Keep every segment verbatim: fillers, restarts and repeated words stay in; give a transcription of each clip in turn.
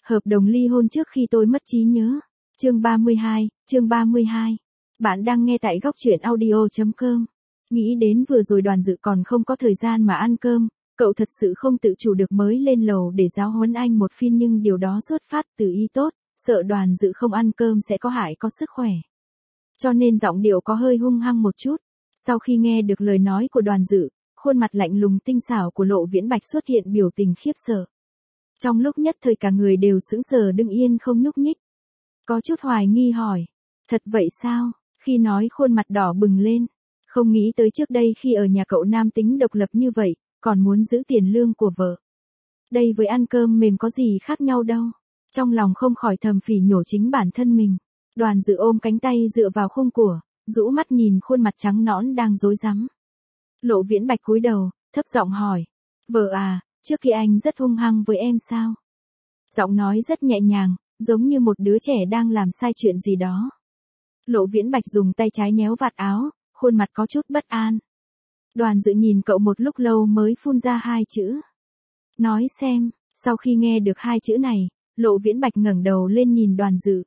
Hợp đồng ly hôn trước khi tôi mất trí nhớ. Chương ba mươi hai, chương ba mươi hai. Bạn đang nghe tại góc truyện audio chấm com. Nghĩ đến vừa rồi Đoàn Dự còn không có thời gian mà ăn cơm, cậu thật sự không tự chủ được mới lên lầu để giáo huấn anh một phiên, nhưng điều đó xuất phát từ ý tốt, sợ Đoàn Dự không ăn cơm sẽ có hại có sức khỏe. Cho nên giọng điệu có hơi hung hăng một chút. Sau khi nghe được lời nói của Đoàn Dự, khuôn mặt lạnh lùng tinh xảo của Lộ Viễn Bạch xuất hiện biểu tình khiếp sợ. Trong lúc nhất thời cả người đều sững sờ đứng yên không nhúc nhích. Có chút hoài nghi hỏi, thật vậy sao? Khi nói khuôn mặt đỏ bừng lên, không nghĩ tới trước đây khi ở nhà cậu nam tính độc lập như vậy, còn muốn giữ tiền lương của vợ. Đây với ăn cơm mềm có gì khác nhau đâu. Trong lòng không khỏi thầm phỉ nhổ chính bản thân mình. Đoàn Dự ôm cánh tay dựa vào khung của, rũ mắt nhìn khuôn mặt trắng nõn đang rối rắm. Lộ Viễn Bạch cúi đầu, thấp giọng hỏi, vợ à, trước khi anh rất hung hăng với em sao? Giọng nói rất nhẹ nhàng, giống như một đứa trẻ đang làm sai chuyện gì đó. Lộ Viễn Bạch dùng tay trái nhéo vạt áo, khuôn mặt có chút bất an. Đoàn Dự nhìn cậu một lúc lâu mới phun ra hai chữ. Nói xem. Sau khi nghe được hai chữ này, Lộ Viễn Bạch ngẩng đầu lên nhìn Đoàn Dự.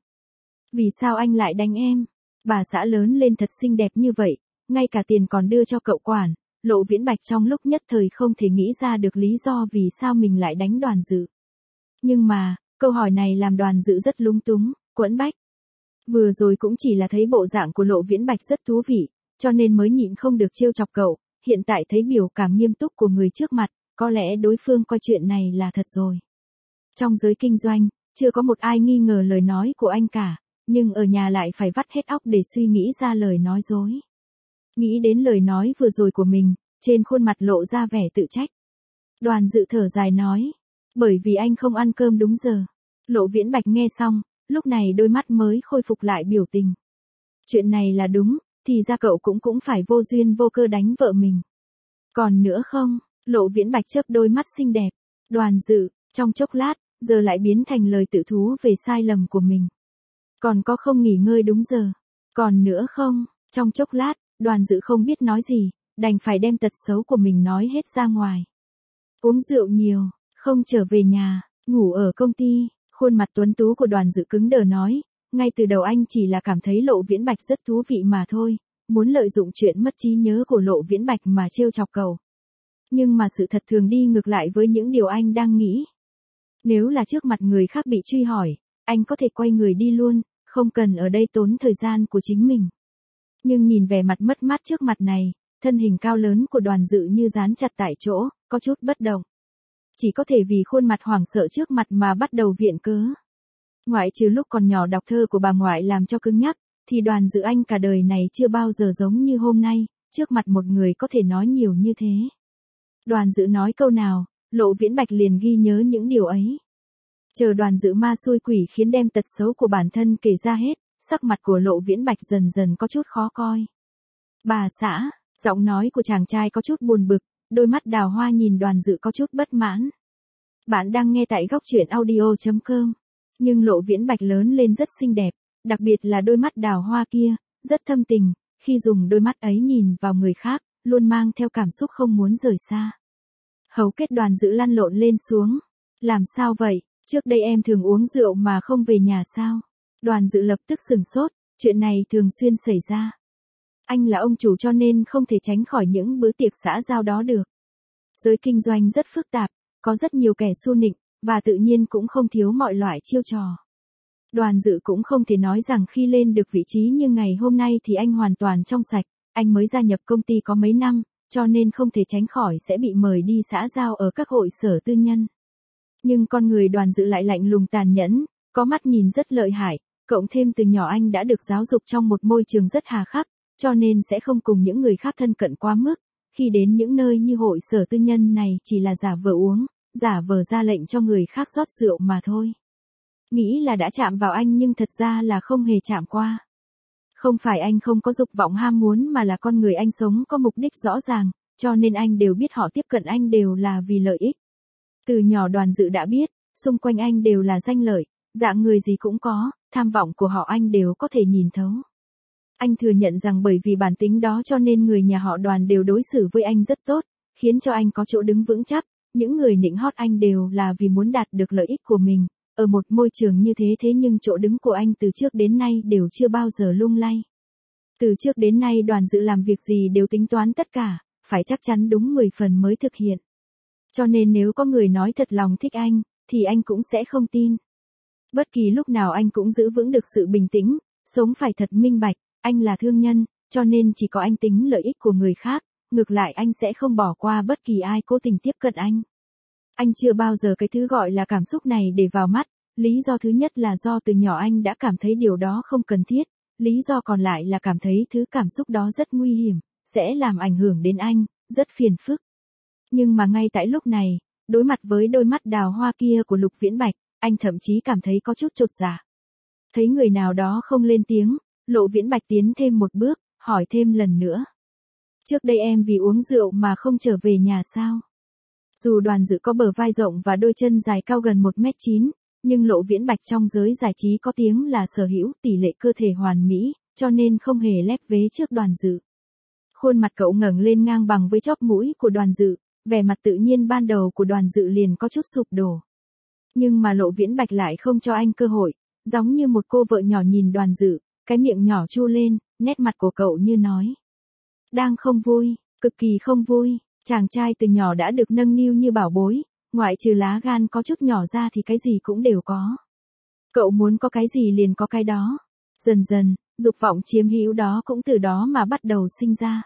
Vì sao anh lại đánh em? Bà xã lớn lên thật xinh đẹp như vậy, ngay cả tiền còn đưa cho cậu quản. Lộ Viễn Bạch trong lúc nhất thời không thể nghĩ ra được lý do vì sao mình lại đánh Đoàn Dự. Nhưng mà, câu hỏi này làm Đoàn Dự rất lúng túng, quẫn bách. Vừa rồi cũng chỉ là thấy bộ dạng của Lộ Viễn Bạch rất thú vị, cho nên mới nhịn không được trêu chọc cậu, hiện tại thấy biểu cảm nghiêm túc của người trước mặt, có lẽ đối phương coi chuyện này là thật rồi. Trong giới kinh doanh, chưa có một ai nghi ngờ lời nói của anh cả, nhưng ở nhà lại phải vắt hết óc để suy nghĩ ra lời nói dối. Nghĩ đến lời nói vừa rồi của mình, trên khuôn mặt lộ ra vẻ tự trách. Đoàn Dự thở dài nói, bởi vì anh không ăn cơm đúng giờ. Lộ Viễn Bạch nghe xong, lúc này đôi mắt mới khôi phục lại biểu tình. Chuyện này là đúng, thì ra cậu cũng cũng phải vô duyên vô cơ đánh vợ mình. Còn nữa không? Lộ Viễn Bạch chớp đôi mắt xinh đẹp. Đoàn Dự, trong chốc lát, giờ lại biến thành lời tự thú về sai lầm của mình. Còn có không nghỉ ngơi đúng giờ? Còn nữa không? Trong chốc lát, Đoàn Dự không biết nói gì, đành phải đem tật xấu của mình nói hết ra ngoài. Uống rượu nhiều, không trở về nhà, ngủ ở công ty. Khuôn mặt tuấn tú của Đoàn Dự cứng đờ nói, ngay từ đầu anh chỉ là cảm thấy Lộ Viễn Bạch rất thú vị mà thôi, muốn lợi dụng chuyện mất trí nhớ của Lộ Viễn Bạch mà trêu chọc cậu. Nhưng mà sự thật thường đi ngược lại với những điều anh đang nghĩ. Nếu là trước mặt người khác bị truy hỏi, anh có thể quay người đi luôn, không cần ở đây tốn thời gian của chính mình. Nhưng nhìn vẻ mặt mất mát trước mặt này, thân hình cao lớn của Đoàn Dự như dán chặt tại chỗ, có chút bất động. Chỉ có thể vì khuôn mặt hoảng sợ trước mặt mà bắt đầu viện cớ. Ngoại trừ lúc còn nhỏ đọc thơ của bà ngoại làm cho cứng nhắc, thì Đoàn Dự anh cả đời này chưa bao giờ giống như hôm nay, trước mặt một người có thể nói nhiều như thế. Đoàn Dự nói câu nào, Lộ Viễn Bạch liền ghi nhớ những điều ấy. Chờ Đoàn Dự ma xui quỷ khiến đem tật xấu của bản thân kể ra hết, sắc mặt của Lộ Viễn Bạch dần dần có chút khó coi. Bà xã, giọng nói của chàng trai có chút buồn bực, đôi mắt đào hoa nhìn Đoàn Dự có chút bất mãn. Bạn đang nghe tại góc truyện audio chấm com. Nhưng Lộ Viễn Bạch lớn lên rất xinh đẹp, đặc biệt là đôi mắt đào hoa kia, rất thâm tình, khi dùng đôi mắt ấy nhìn vào người khác, luôn mang theo cảm xúc không muốn rời xa. Hầu kết Đoàn Dự lăn lộn lên xuống. Làm sao vậy, trước đây em thường uống rượu mà không về nhà sao? Đoàn Dự lập tức sửng sốt, chuyện này thường xuyên xảy ra. Anh là ông chủ cho nên không thể tránh khỏi những bữa tiệc xã giao đó được. Giới kinh doanh rất phức tạp, có rất nhiều kẻ xu nịnh, và tự nhiên cũng không thiếu mọi loại chiêu trò. Đoàn Dự cũng không thể nói rằng khi lên được vị trí như ngày hôm nay thì anh hoàn toàn trong sạch, anh mới gia nhập công ty có mấy năm, cho nên không thể tránh khỏi sẽ bị mời đi xã giao ở các hội sở tư nhân. Nhưng con người Đoàn Dự lại lạnh lùng tàn nhẫn, có mắt nhìn rất lợi hại, cộng thêm từ nhỏ anh đã được giáo dục trong một môi trường rất hà khắc, cho nên sẽ không cùng những người khác thân cận quá mức, khi đến những nơi như hội sở tư nhân này chỉ là giả vờ uống, giả vờ ra lệnh cho người khác rót rượu mà thôi. Nghĩ là đã chạm vào anh nhưng thật ra là không hề chạm qua. Không phải anh không có dục vọng ham muốn mà là con người anh sống có mục đích rõ ràng, cho nên anh đều biết họ tiếp cận anh đều là vì lợi ích. Từ nhỏ Đoàn Dự đã biết, xung quanh anh đều là danh lợi, dạng người gì cũng có, tham vọng của họ anh đều có thể nhìn thấu. Anh thừa nhận rằng bởi vì bản tính đó cho nên người nhà họ Đoàn đều đối xử với anh rất tốt, khiến cho anh có chỗ đứng vững chắc, những người nịnh hót anh đều là vì muốn đạt được lợi ích của mình, ở một môi trường như thế thế nhưng chỗ đứng của anh từ trước đến nay đều chưa bao giờ lung lay. Từ trước đến nay Đoàn Dự làm việc gì đều tính toán tất cả, phải chắc chắn đúng mười phần mới thực hiện. Cho nên nếu có người nói thật lòng thích anh, thì anh cũng sẽ không tin. Bất kỳ lúc nào anh cũng giữ vững được sự bình tĩnh, sống phải thật minh bạch, anh là thương nhân, cho nên chỉ có anh tính lợi ích của người khác, ngược lại anh sẽ không bỏ qua bất kỳ ai cố tình tiếp cận anh. Anh chưa bao giờ cái thứ gọi là cảm xúc này để vào mắt, lý do thứ nhất là do từ nhỏ anh đã cảm thấy điều đó không cần thiết, lý do còn lại là cảm thấy thứ cảm xúc đó rất nguy hiểm, sẽ làm ảnh hưởng đến anh, rất phiền phức. Nhưng mà ngay tại lúc này, đối mặt với đôi mắt đào hoa kia của Lục Viễn Bạch, anh thậm chí cảm thấy có chút chột dạ. Thấy người nào đó không lên tiếng, Lộ Viễn Bạch tiến thêm một bước, hỏi thêm lần nữa. Trước đây em vì uống rượu mà không trở về nhà sao? Dù Đoàn Dự có bờ vai rộng và đôi chân dài cao gần một mét chín, nhưng Lộ Viễn Bạch trong giới giải trí có tiếng là sở hữu tỷ lệ cơ thể hoàn mỹ, cho nên không hề lép vế trước Đoàn Dự. Khuôn mặt cậu ngẩng lên ngang bằng với chóp mũi của Đoàn Dự, vẻ mặt tự nhiên ban đầu của Đoàn Dự liền có chút sụp đổ. Nhưng mà Lộ Viễn Bạch lại không cho anh cơ hội, giống như một cô vợ nhỏ nhìn Đoàn Dự, cái miệng nhỏ chu lên, nét mặt của cậu như nói. Đang không vui, cực kỳ không vui, chàng trai từ nhỏ đã được nâng niu như bảo bối, ngoại trừ lá gan có chút nhỏ ra thì cái gì cũng đều có. Cậu muốn có cái gì liền có cái đó. Dần dần, dục vọng chiếm hữu đó cũng từ đó mà bắt đầu sinh ra.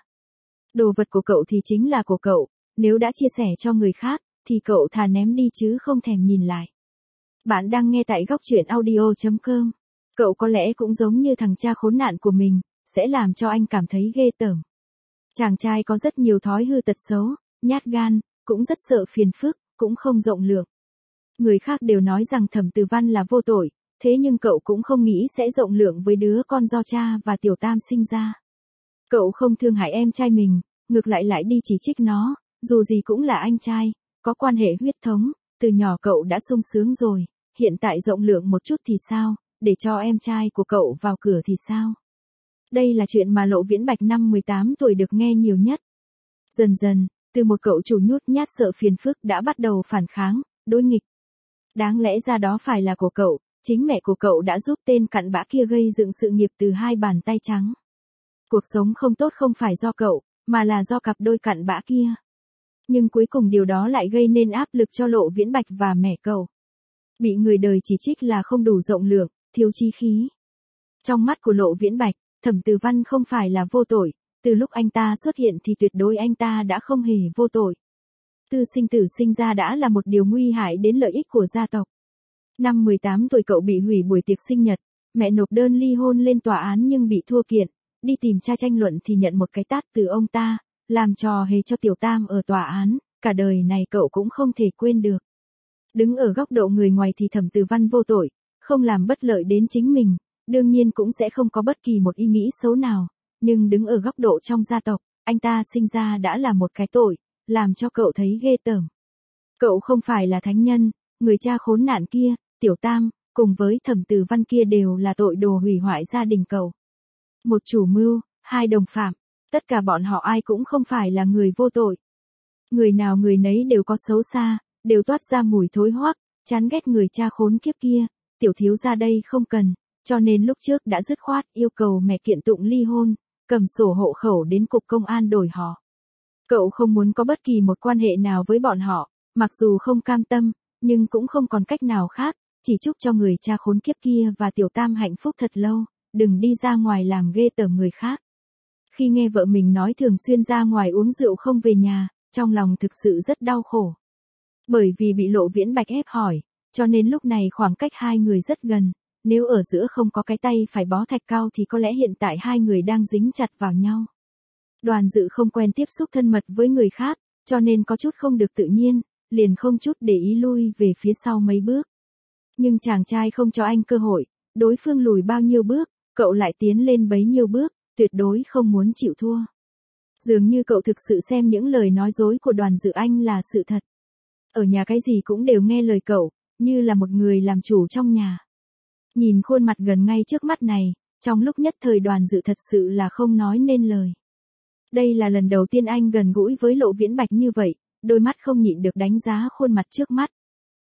Đồ vật của cậu thì chính là của cậu, nếu đã chia sẻ cho người khác, thì cậu thà ném đi chứ không thèm nhìn lại. Bạn đang nghe tại góc truyện audio chấm com. Cậu có lẽ cũng giống như thằng cha khốn nạn của mình, sẽ làm cho anh cảm thấy ghê tởm. Chàng trai có rất nhiều thói hư tật xấu, nhát gan, cũng rất sợ phiền phức, cũng không rộng lượng. Người khác đều nói rằng Thẩm Từ Văn là vô tội, thế nhưng cậu cũng không nghĩ sẽ rộng lượng với đứa con do cha và Tiểu Tam sinh ra. Cậu không thương hại em trai mình, ngược lại lại đi chỉ trích nó, dù gì cũng là anh trai, có quan hệ huyết thống, từ nhỏ cậu đã sung sướng rồi, hiện tại rộng lượng một chút thì sao, để cho em trai của cậu vào cửa thì sao? Đây là chuyện mà Lộ Viễn Bạch năm mười tám tuổi được nghe nhiều nhất. Dần dần, từ một cậu chủ nhút nhát sợ phiền phức đã bắt đầu phản kháng, đối nghịch. Đáng lẽ ra đó phải là của cậu, chính mẹ của cậu đã giúp tên cặn bã kia gây dựng sự nghiệp từ hai bàn tay trắng. Cuộc sống không tốt không phải do cậu, mà là do cặp đôi cặn bã kia. Nhưng cuối cùng điều đó lại gây nên áp lực cho Lộ Viễn Bạch và mẹ cậu. Bị người đời chỉ trích là không đủ rộng lượng, thiếu chí khí. Trong mắt của Lộ Viễn Bạch, Thẩm Từ Văn không phải là vô tội, từ lúc anh ta xuất hiện thì tuyệt đối anh ta đã không hề vô tội. Tư sinh tử sinh ra đã là một điều nguy hại đến lợi ích của gia tộc. Năm mười tám tuổi cậu bị hủy buổi tiệc sinh nhật, mẹ nộp đơn ly hôn lên tòa án nhưng bị thua kiện, đi tìm cha tranh luận thì nhận một cái tát từ ông ta, làm trò hề cho Tiểu Tam ở tòa án, cả đời này cậu cũng không thể quên được. Đứng ở góc độ người ngoài thì Thẩm Từ Văn vô tội, không làm bất lợi đến chính mình, đương nhiên cũng sẽ không có bất kỳ một ý nghĩ xấu nào, nhưng đứng ở góc độ trong gia tộc, anh ta sinh ra đã là một cái tội, làm cho cậu thấy ghê tởm. Cậu không phải là thánh nhân, người cha khốn nạn kia, Tiểu Tam, cùng với Thẩm Từ Văn kia đều là tội đồ hủy hoại gia đình cậu. Một chủ mưu, hai đồng phạm, tất cả bọn họ ai cũng không phải là người vô tội. Người nào người nấy đều có xấu xa, đều toát ra mùi thối hoắc, chán ghét người cha khốn kiếp kia, tiểu thiếu gia đây không cần, cho nên lúc trước đã dứt khoát yêu cầu mẹ kiện tụng ly hôn, cầm sổ hộ khẩu đến cục công an đổi họ. Cậu không muốn có bất kỳ một quan hệ nào với bọn họ, mặc dù không cam tâm, nhưng cũng không còn cách nào khác, chỉ chúc cho người cha khốn kiếp kia và Tiểu Tam hạnh phúc thật lâu, đừng đi ra ngoài làm ghê tởm người khác. Khi nghe vợ mình nói thường xuyên ra ngoài uống rượu không về nhà, trong lòng thực sự rất đau khổ. Bởi vì bị Lộ Viễn Bạch ép hỏi, cho nên lúc này khoảng cách hai người rất gần, nếu ở giữa không có cái tay phải bó thạch cao thì có lẽ hiện tại hai người đang dính chặt vào nhau. Đoàn Dự không quen tiếp xúc thân mật với người khác, cho nên có chút không được tự nhiên, liền không chút để ý lui về phía sau mấy bước. Nhưng chàng trai không cho anh cơ hội, đối phương lùi bao nhiêu bước, cậu lại tiến lên bấy nhiêu bước, tuyệt đối không muốn chịu thua. Dường như cậu thực sự xem những lời nói dối của Đoàn Dự anh là sự thật. Ở nhà cái gì cũng đều nghe lời cậu, như là một người làm chủ trong nhà. Nhìn khuôn mặt gần ngay trước mắt này, trong lúc nhất thời Đoàn Dự thật sự là không nói nên lời. Đây là lần đầu tiên anh gần gũi với Lộ Viễn Bạch như vậy, đôi mắt không nhịn được đánh giá khuôn mặt trước mắt.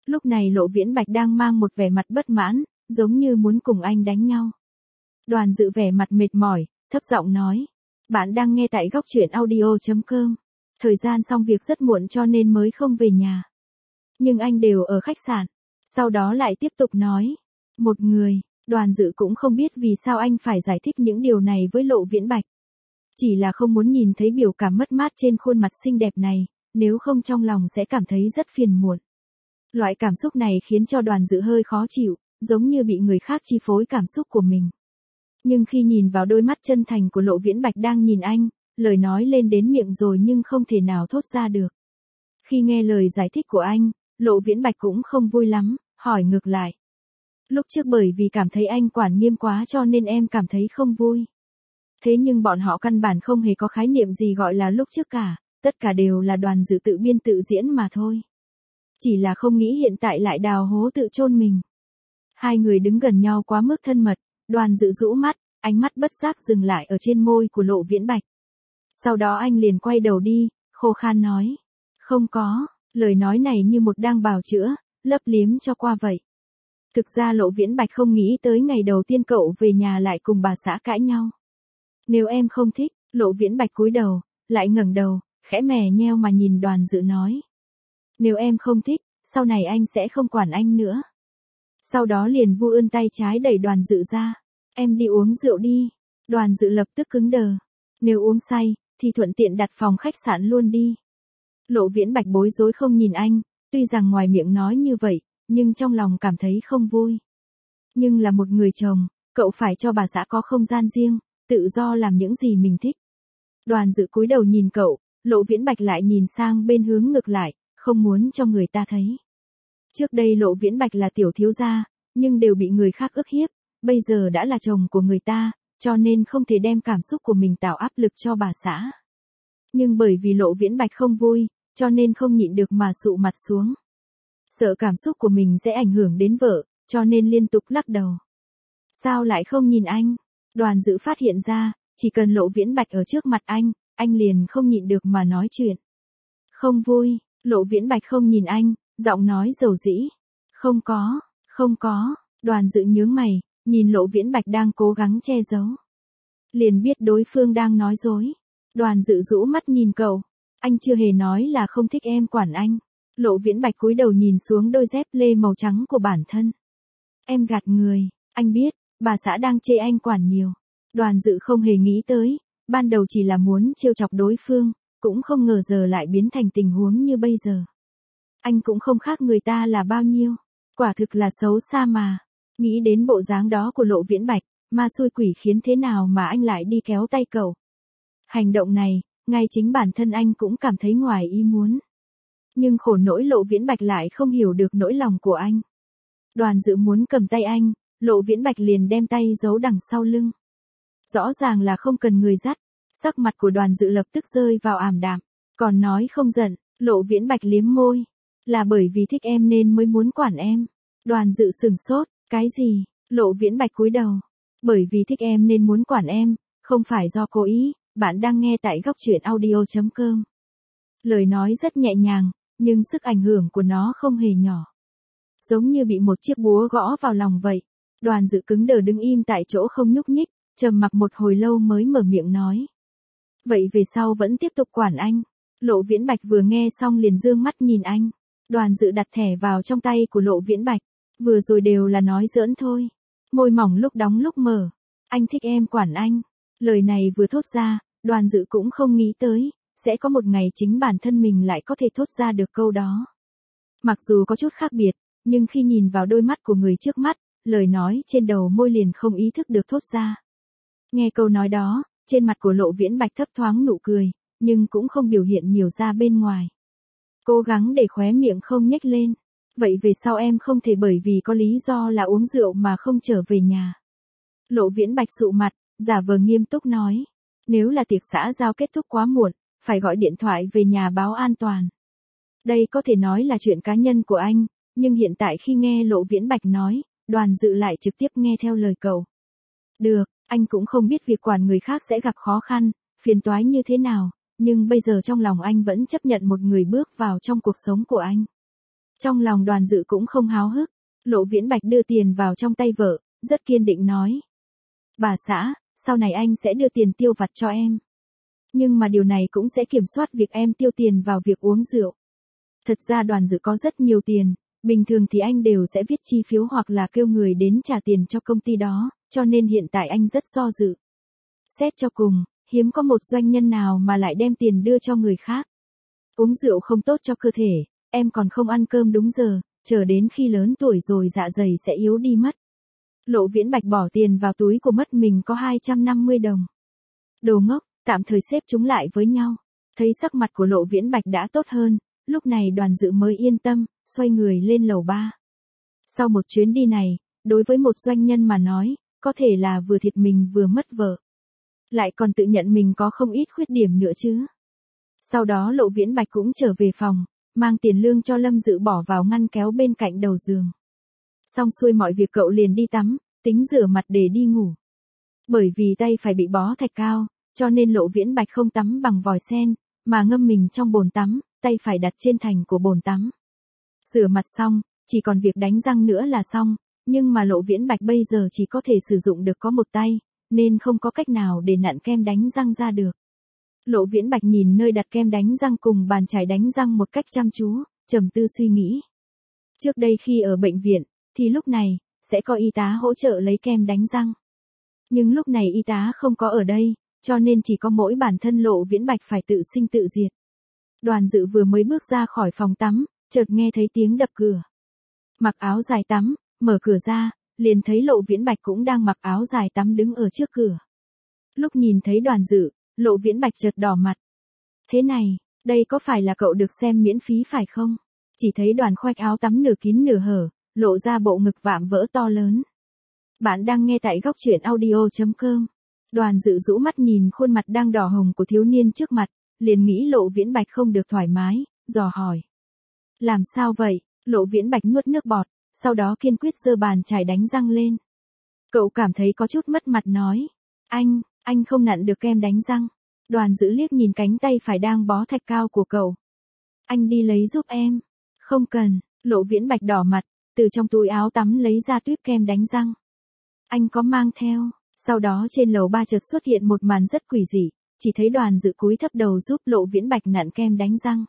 Lúc này Lộ Viễn Bạch đang mang một vẻ mặt bất mãn, giống như muốn cùng anh đánh nhau. Đoàn Dự vẻ mặt mệt mỏi, thấp giọng nói. Bạn đang nghe tại góc truyện audio.com. Thời gian xong việc rất muộn cho nên mới không về nhà. Nhưng anh đều ở khách sạn. Sau đó lại tiếp tục nói. Một người, Đoàn Dự cũng không biết vì sao anh phải giải thích những điều này với Lộ Viễn Bạch. Chỉ là không muốn nhìn thấy biểu cảm mất mát trên khuôn mặt xinh đẹp này, nếu không trong lòng sẽ cảm thấy rất phiền muộn. Loại cảm xúc này khiến cho Đoàn Dự hơi khó chịu, giống như bị người khác chi phối cảm xúc của mình. Nhưng khi nhìn vào đôi mắt chân thành của Lộ Viễn Bạch đang nhìn anh, lời nói lên đến miệng rồi nhưng không thể nào thốt ra được. Khi nghe lời giải thích của anh, Lộ Viễn Bạch cũng không vui lắm, hỏi ngược lại. Lúc trước bởi vì cảm thấy anh quản nghiêm quá cho nên em cảm thấy không vui. Thế nhưng bọn họ căn bản không hề có khái niệm gì gọi là lúc trước cả, tất cả đều là Đoàn Dự tự biên tự diễn mà thôi. Chỉ là không nghĩ hiện tại lại đào hố tự chôn mình. Hai người đứng gần nhau quá mức thân mật, Đoàn Dự rũ mắt, ánh mắt bất giác dừng lại ở trên môi của Lộ Viễn Bạch. Sau đó anh liền quay đầu đi, khô khan nói. Không có, lời nói này như một đang bào chữa, lấp liếm cho qua vậy. Thực ra Lộ Viễn Bạch không nghĩ tới ngày đầu tiên cậu về nhà lại cùng bà xã cãi nhau. Nếu em không thích, Lộ Viễn Bạch cúi đầu, lại ngẩng đầu, khẽ mè nheo mà nhìn Đoàn Dự nói. Nếu em không thích, sau này anh sẽ không quản anh nữa. Sau đó liền vu ươn tay trái đẩy Đoàn Dự ra. Em đi uống rượu đi. Đoàn Dự lập tức cứng đờ. Nếu uống say, thì thuận tiện đặt phòng khách sạn luôn đi. Lộ Viễn Bạch bối rối không nhìn anh, tuy rằng ngoài miệng nói như vậy, nhưng trong lòng cảm thấy không vui. Nhưng là một người chồng, cậu phải cho bà xã có không gian riêng, tự do làm những gì mình thích. Đoàn Dự cúi đầu nhìn cậu, Lộ Viễn Bạch lại nhìn sang bên hướng ngược lại, không muốn cho người ta thấy. Trước đây Lộ Viễn Bạch là tiểu thiếu gia, nhưng đều bị người khác ức hiếp, bây giờ đã là chồng của người ta, cho nên không thể đem cảm xúc của mình tạo áp lực cho bà xã. Nhưng bởi vì Lộ Viễn Bạch không vui, cho nên không nhịn được mà sụ mặt xuống. Sợ cảm xúc của mình sẽ ảnh hưởng đến vợ, cho nên liên tục lắc đầu. Sao lại không nhìn anh? Đoàn Dự phát hiện ra, chỉ cần Lộ Viễn Bạch ở trước mặt anh, anh liền không nhịn được mà nói chuyện. Không vui, Lộ Viễn Bạch không nhìn anh, giọng nói dầu dĩ. Không có, không có, Đoàn Dự nhướng mày, nhìn Lộ Viễn Bạch đang cố gắng che giấu. Liền biết đối phương đang nói dối. Đoàn Dự rũ mắt nhìn cậu, anh chưa hề nói là không thích em quản anh. Lộ Viễn Bạch cúi đầu nhìn xuống đôi dép lê màu trắng của bản thân. Em gạt người, anh biết, bà xã đang chê anh quản nhiều. Đoàn Dự không hề nghĩ tới, ban đầu chỉ là muốn trêu chọc đối phương, cũng không ngờ giờ lại biến thành tình huống như bây giờ. Anh cũng không khác người ta là bao nhiêu, quả thực là xấu xa mà. Nghĩ đến bộ dáng đó của Lộ Viễn Bạch, ma xui quỷ khiến thế nào mà anh lại đi kéo tay cậu. Hành động này, ngay chính bản thân anh cũng cảm thấy ngoài ý muốn. Nhưng khổ nỗi Lộ Viễn Bạch lại không hiểu được nỗi lòng của anh. Đoàn Dự muốn cầm tay anh, Lộ Viễn Bạch liền đem tay giấu đằng sau lưng. Rõ ràng là không cần người dắt, sắc mặt của Đoàn Dự lập tức rơi vào ảm đạm, còn nói không giận, Lộ Viễn Bạch liếm môi. Là bởi vì thích em nên mới muốn quản em. Đoàn Dự sửng sốt, cái gì? Lộ Viễn Bạch cúi đầu. Bởi vì thích em nên muốn quản em, không phải do cố ý, bạn đang nghe tại góc truyện audio.com. Lời nói rất nhẹ nhàng, nhưng sức ảnh hưởng của nó không hề nhỏ. Giống như bị một chiếc búa gõ vào lòng vậy. Đoàn Dự cứng đờ đứng im tại chỗ không nhúc nhích, trầm mặc một hồi lâu mới mở miệng nói. Vậy về sau vẫn tiếp tục quản anh. Lộ Viễn Bạch vừa nghe xong liền dương mắt nhìn anh. Đoàn Dự đặt thẻ vào trong tay của Lộ Viễn Bạch. Vừa rồi đều là nói giỡn thôi. Môi mỏng lúc đóng lúc mở. Anh thích em quản anh. Lời này vừa thốt ra, Đoàn Dự cũng không nghĩ tới, sẽ có một ngày chính bản thân mình lại có thể thốt ra được câu đó. Mặc dù có chút khác biệt, nhưng khi nhìn vào đôi mắt của người trước mắt, lời nói trên đầu môi liền không ý thức được thốt ra. Nghe câu nói đó, trên mặt của Lộ Viễn Bạch thấp thoáng nụ cười, nhưng cũng không biểu hiện nhiều ra bên ngoài. Cố gắng để khóe miệng không nhếch lên. Vậy về sau em không thể bởi vì có lý do là uống rượu mà không trở về nhà. Lộ Viễn Bạch sụ mặt, giả vờ nghiêm túc nói. Nếu là tiệc xã giao kết thúc quá muộn, phải gọi điện thoại về nhà báo an toàn. Đây có thể nói là chuyện cá nhân của anh, nhưng hiện tại khi nghe Lộ Viễn Bạch nói, Đoàn Dự lại trực tiếp nghe theo lời cậu. Được, anh cũng không biết việc quản người khác sẽ gặp khó khăn, phiền toái như thế nào, nhưng bây giờ trong lòng anh vẫn chấp nhận một người bước vào trong cuộc sống của anh. Trong lòng Đoàn Dự cũng không háo hức, Lộ Viễn Bạch đưa tiền vào trong tay vợ, rất kiên định nói. Bà xã, sau này anh sẽ đưa tiền tiêu vặt cho em. Nhưng mà điều này cũng sẽ kiểm soát việc em tiêu tiền vào việc uống rượu. Thật ra Đoàn Dự có rất nhiều tiền, bình thường thì anh đều sẽ viết chi phiếu hoặc là kêu người đến trả tiền cho công ty đó, cho nên hiện tại anh rất do dự. Xét cho cùng, hiếm có một doanh nhân nào mà lại đem tiền đưa cho người khác. Uống rượu không tốt cho cơ thể, em còn không ăn cơm đúng giờ, chờ đến khi lớn tuổi rồi dạ dày sẽ yếu đi mất. Lộ Viễn Bạch bỏ tiền vào túi của mất mình có hai trăm năm mươi đồng. Đồ ngốc, tạm thời xếp chúng lại với nhau. Thấy sắc mặt của Lộ Viễn Bạch đã tốt hơn, lúc này Đoàn Dự mới yên tâm, xoay người lên lầu ba. Sau một chuyến đi này, đối với một doanh nhân mà nói, có thể là vừa thiệt mình vừa mất vợ. Lại còn tự nhận mình có không ít khuyết điểm nữa chứ. Sau đó Lộ Viễn Bạch cũng trở về phòng, mang tiền lương cho Lâm Dự bỏ vào ngăn kéo bên cạnh đầu giường. Xong xuôi mọi việc cậu liền đi tắm, tính rửa mặt để đi ngủ. Bởi vì tay phải bị bó thạch cao, cho nên Lộ Viễn Bạch không tắm bằng vòi sen, mà ngâm mình trong bồn tắm, tay phải đặt trên thành của bồn tắm. Rửa mặt xong, chỉ còn việc đánh răng nữa là xong, nhưng mà Lộ Viễn Bạch bây giờ chỉ có thể sử dụng được có một tay, nên không có cách nào để nặn kem đánh răng ra được. Lộ Viễn Bạch nhìn nơi đặt kem đánh răng cùng bàn chải đánh răng một cách chăm chú, trầm tư suy nghĩ. Trước đây khi ở bệnh viện, thì lúc này, sẽ có y tá hỗ trợ lấy kem đánh răng. Nhưng lúc này y tá không có ở đây, cho nên chỉ có mỗi bản thân Lộ Viễn Bạch phải tự sinh tự diệt. Đoàn Dự vừa mới bước ra khỏi phòng tắm, chợt nghe thấy tiếng đập cửa. Mặc áo dài tắm, mở cửa ra, liền thấy Lộ Viễn Bạch cũng đang mặc áo dài tắm đứng ở trước cửa. Lúc nhìn thấy Đoàn Dự, Lộ Viễn Bạch chợt đỏ mặt. Thế này, đây có phải là cậu được xem miễn phí phải không? Chỉ thấy Đoàn khoác áo tắm nửa kín nửa hở, lộ ra bộ ngực vạm vỡ to lớn. Bạn đang nghe tại góc truyện audio chấm com. Đoàn Dự rũ mắt nhìn khuôn mặt đang đỏ hồng của thiếu niên trước mặt, liền nghĩ Lộ Viễn Bạch không được thoải mái, dò hỏi. Làm sao vậy? Lộ Viễn Bạch nuốt nước bọt, sau đó kiên quyết giơ bàn chải đánh răng lên. Cậu cảm thấy có chút mất mặt nói. Anh, anh không nặn được kem đánh răng. Đoàn Dự liếc nhìn cánh tay phải đang bó thạch cao của cậu. Anh đi lấy giúp em. Không cần, Lộ Viễn Bạch đỏ mặt, từ trong túi áo tắm lấy ra tuyếp kem đánh răng. Anh có mang theo. Sau đó trên lầu ba chợt xuất hiện một màn rất quỷ dị, chỉ thấy Đoàn Dự cúi thấp đầu giúp Lộ Viễn Bạch nặn kem đánh răng.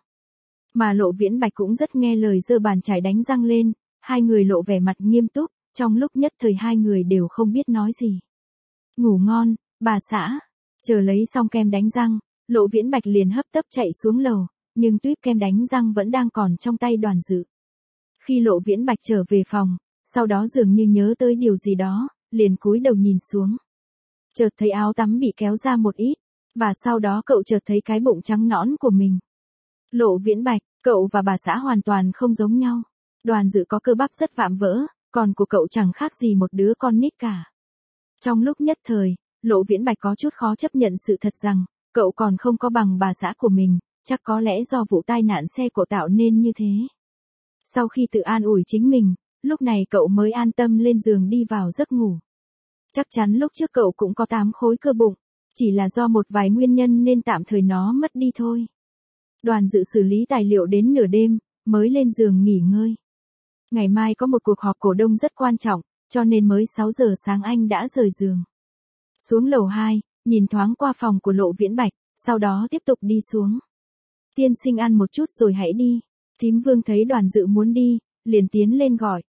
Mà Lộ Viễn Bạch cũng rất nghe lời giơ bàn chải đánh răng lên, hai người lộ vẻ mặt nghiêm túc, trong lúc nhất thời hai người đều không biết nói gì. Ngủ ngon, bà xã. Chờ lấy xong kem đánh răng, Lộ Viễn Bạch liền hấp tấp chạy xuống lầu, nhưng tuyếp kem đánh răng vẫn đang còn trong tay Đoàn Dự. Khi Lộ Viễn Bạch trở về phòng, sau đó dường như nhớ tới điều gì đó, liền cúi đầu nhìn xuống. Chợt thấy áo tắm bị kéo ra một ít, và sau đó cậu chợt thấy cái bụng trắng nõn của mình. Lộ Viễn Bạch, cậu và bà xã hoàn toàn không giống nhau. Đoàn Dự có cơ bắp rất vạm vỡ, còn của cậu chẳng khác gì một đứa con nít cả. Trong lúc nhất thời, Lộ Viễn Bạch có chút khó chấp nhận sự thật rằng, cậu còn không có bằng bà xã của mình, chắc có lẽ do vụ tai nạn xe cộ tạo nên như thế. Sau khi tự an ủi chính mình, lúc này cậu mới an tâm lên giường đi vào giấc ngủ. Chắc chắn lúc trước cậu cũng có tám khối cơ bụng, chỉ là do một vài nguyên nhân nên tạm thời nó mất đi thôi. Đoàn Dự xử lý tài liệu đến nửa đêm, mới lên giường nghỉ ngơi. Ngày mai có một cuộc họp cổ đông rất quan trọng, cho nên mới sáu giờ sáng anh đã rời giường. Xuống lầu hai, nhìn thoáng qua phòng của Lộ Viễn Bạch, sau đó tiếp tục đi xuống. Tiên sinh ăn một chút rồi hãy đi. Thím Vương thấy Đoàn Dự muốn đi, liền tiến lên gọi.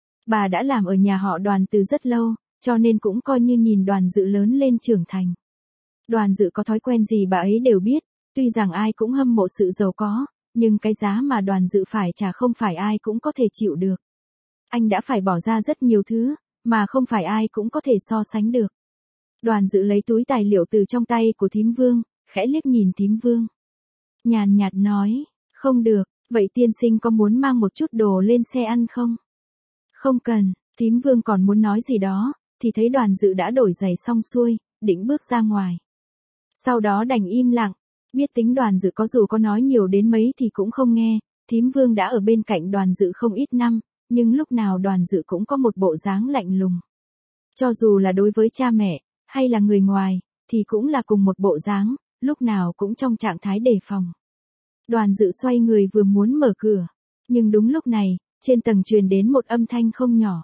Bà đã làm ở nhà họ Đoàn từ rất lâu, cho nên cũng coi như nhìn Đoàn Dự lớn lên trưởng thành. Đoàn Dự có thói quen gì bà ấy đều biết, tuy rằng ai cũng hâm mộ sự giàu có, nhưng cái giá mà Đoàn Dự phải trả không phải ai cũng có thể chịu được. Anh đã phải bỏ ra rất nhiều thứ, mà không phải ai cũng có thể so sánh được. Đoàn Dự lấy túi tài liệu từ trong tay của thím Vương, khẽ liếc nhìn thím Vương. Nhàn nhạt nói, không được, vậy tiên sinh có muốn mang một chút đồ lên xe ăn không? Không cần, thím Vương còn muốn nói gì đó, thì thấy Đoàn Dự đã đổi giày xong xuôi, định bước ra ngoài. Sau đó đành im lặng, biết tính Đoàn Dự có dù có nói nhiều đến mấy thì cũng không nghe, thím Vương đã ở bên cạnh Đoàn Dự không ít năm, nhưng lúc nào Đoàn Dự cũng có một bộ dáng lạnh lùng. Cho dù là đối với cha mẹ, hay là người ngoài, thì cũng là cùng một bộ dáng, lúc nào cũng trong trạng thái đề phòng. Đoàn Dự xoay người vừa muốn mở cửa, Nhưng đúng lúc này, trên tầng truyền đến một âm thanh không nhỏ.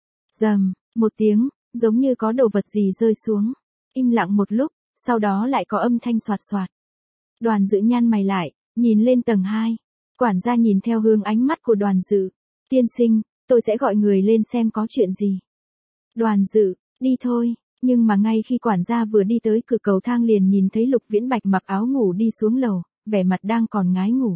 Rầm, một tiếng, giống như có đồ vật gì rơi xuống. Im lặng một lúc, sau đó lại có âm thanh soạt soạt. Đoàn Dự nhăn mày lại, nhìn lên tầng hai. Quản gia nhìn theo hướng ánh mắt của Đoàn Dự. Tiên sinh, tôi sẽ gọi người lên xem có chuyện gì. Đoàn Dự, đi thôi. Nhưng mà ngay khi quản gia vừa đi tới cửa cầu thang liền nhìn thấy Lục Viễn Bạch mặc áo ngủ đi xuống lầu, vẻ mặt đang còn ngái ngủ.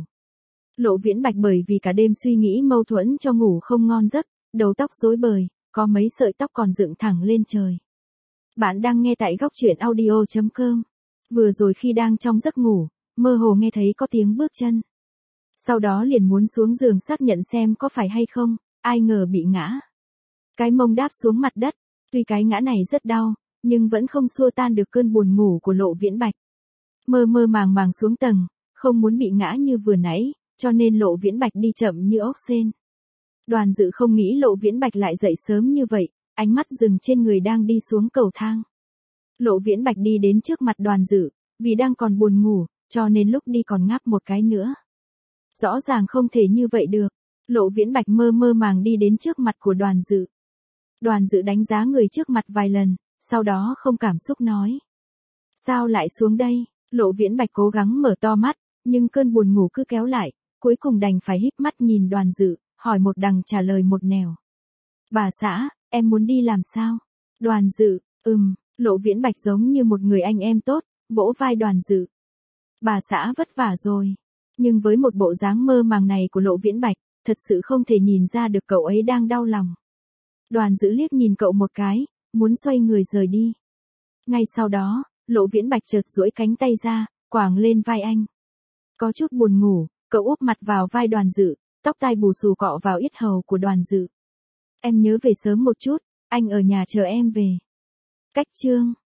Lộ Viễn Bạch bởi vì cả đêm suy nghĩ mâu thuẫn cho ngủ không ngon giấc, đầu tóc rối bời, có mấy sợi tóc còn dựng thẳng lên trời. Bạn đang nghe tại góc truyện audio chấm com. Vừa rồi khi đang trong giấc ngủ, mơ hồ nghe thấy có tiếng bước chân. Sau đó liền muốn xuống giường xác nhận xem có phải hay không, ai ngờ bị ngã. Cái mông đáp xuống mặt đất, tuy cái ngã này rất đau, nhưng vẫn không xua tan được cơn buồn ngủ của Lộ Viễn Bạch. Mơ mơ màng màng xuống tầng, không muốn bị ngã như vừa nãy, cho nên Lộ Viễn Bạch đi chậm như ốc sên. Đoàn Dự không nghĩ Lộ Viễn Bạch lại dậy sớm như vậy, ánh mắt dừng trên người đang đi xuống cầu thang. Lộ Viễn Bạch đi đến trước mặt Đoàn Dự, vì đang còn buồn ngủ, cho nên lúc đi còn ngáp một cái nữa. Rõ ràng không thể như vậy được. Lộ Viễn Bạch mơ mơ màng đi đến trước mặt của Đoàn Dự. Đoàn Dự đánh giá người trước mặt vài lần, sau đó không cảm xúc nói. Sao lại xuống đây? Lộ Viễn Bạch cố gắng mở to mắt, nhưng cơn buồn ngủ cứ kéo lại, cuối cùng đành phải híp mắt nhìn Đoàn Dự, hỏi một đằng trả lời một nẻo. Bà xã, em muốn đi làm sao? Đoàn Dự, ừm, Lộ Viễn Bạch giống như một người anh em tốt, vỗ vai Đoàn Dự. Bà xã vất vả rồi. Nhưng với một bộ dáng mơ màng này của Lộ Viễn Bạch, thật sự không thể nhìn ra được cậu ấy đang đau lòng. Đoàn Dự liếc nhìn cậu một cái, muốn xoay người rời đi. Ngay sau đó, Lộ Viễn Bạch chợt duỗi cánh tay ra, quàng lên vai anh. Có chút buồn ngủ, cậu úp mặt vào vai Đoàn Dự, tóc tai bù xù cọ vào yết hầu của Đoàn Dự. Em nhớ về sớm một chút, anh ở nhà chờ em về. Cách chương